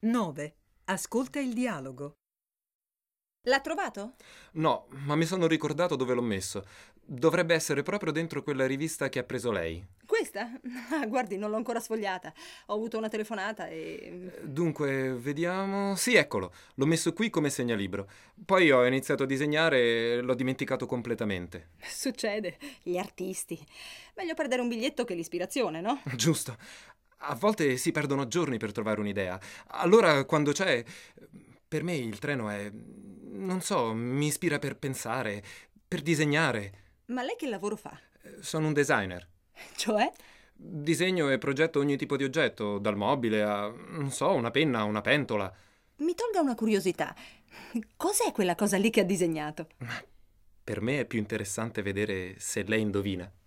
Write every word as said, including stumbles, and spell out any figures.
nove. Ascolta il dialogo. L'ha trovato? No, ma mi sono ricordato dove l'ho messo. Dovrebbe essere proprio dentro quella rivista che ha preso lei. Questa? Ah, guardi, non l'ho ancora sfogliata. Ho avuto una telefonata e... Dunque, vediamo... Sì, eccolo. L'ho messo qui come segnalibro. Poi ho iniziato a disegnare e l'ho dimenticato completamente. Succede, gli artisti. Meglio perdere un biglietto che l'ispirazione, no? Giusto. A volte si perdono giorni per trovare un'idea. Allora, quando c'è... Per me il treno è... non so, mi ispira per pensare, per disegnare. Ma lei che lavoro fa? Sono un designer. Cioè? Disegno e progetto ogni tipo di oggetto, dal mobile a, non so, una penna, una pentola. Mi tolga una curiosità. Cos'è quella cosa lì che ha disegnato? Per me è più interessante vedere se lei indovina.